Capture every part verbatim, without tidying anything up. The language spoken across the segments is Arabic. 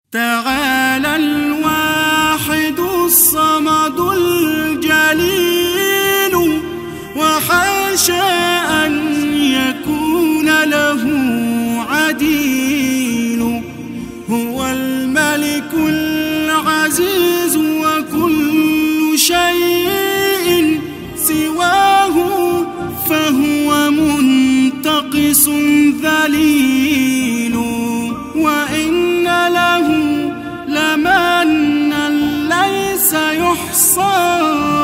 تعالى الواحد الصمد الجليل، وحاشا أن يكون له عديل. هو الملك العزيز، وكل شيء سواه فهو منتقص ذليل. وإن له لمنا ليس يحصى،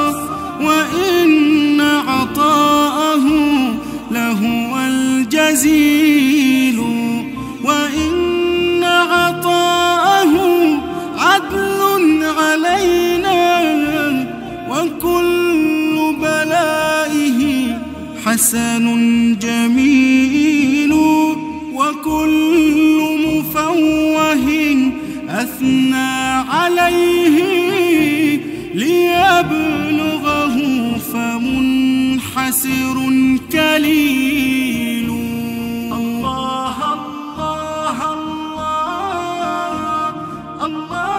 وإن عطاءه لهو الجزيل. وإن عطاءه عدل علينا، وكل بلائه حسن جميل. وكل مفوه أثنى عليه ليبلغه فمنحسر كليل. الله الله الله الله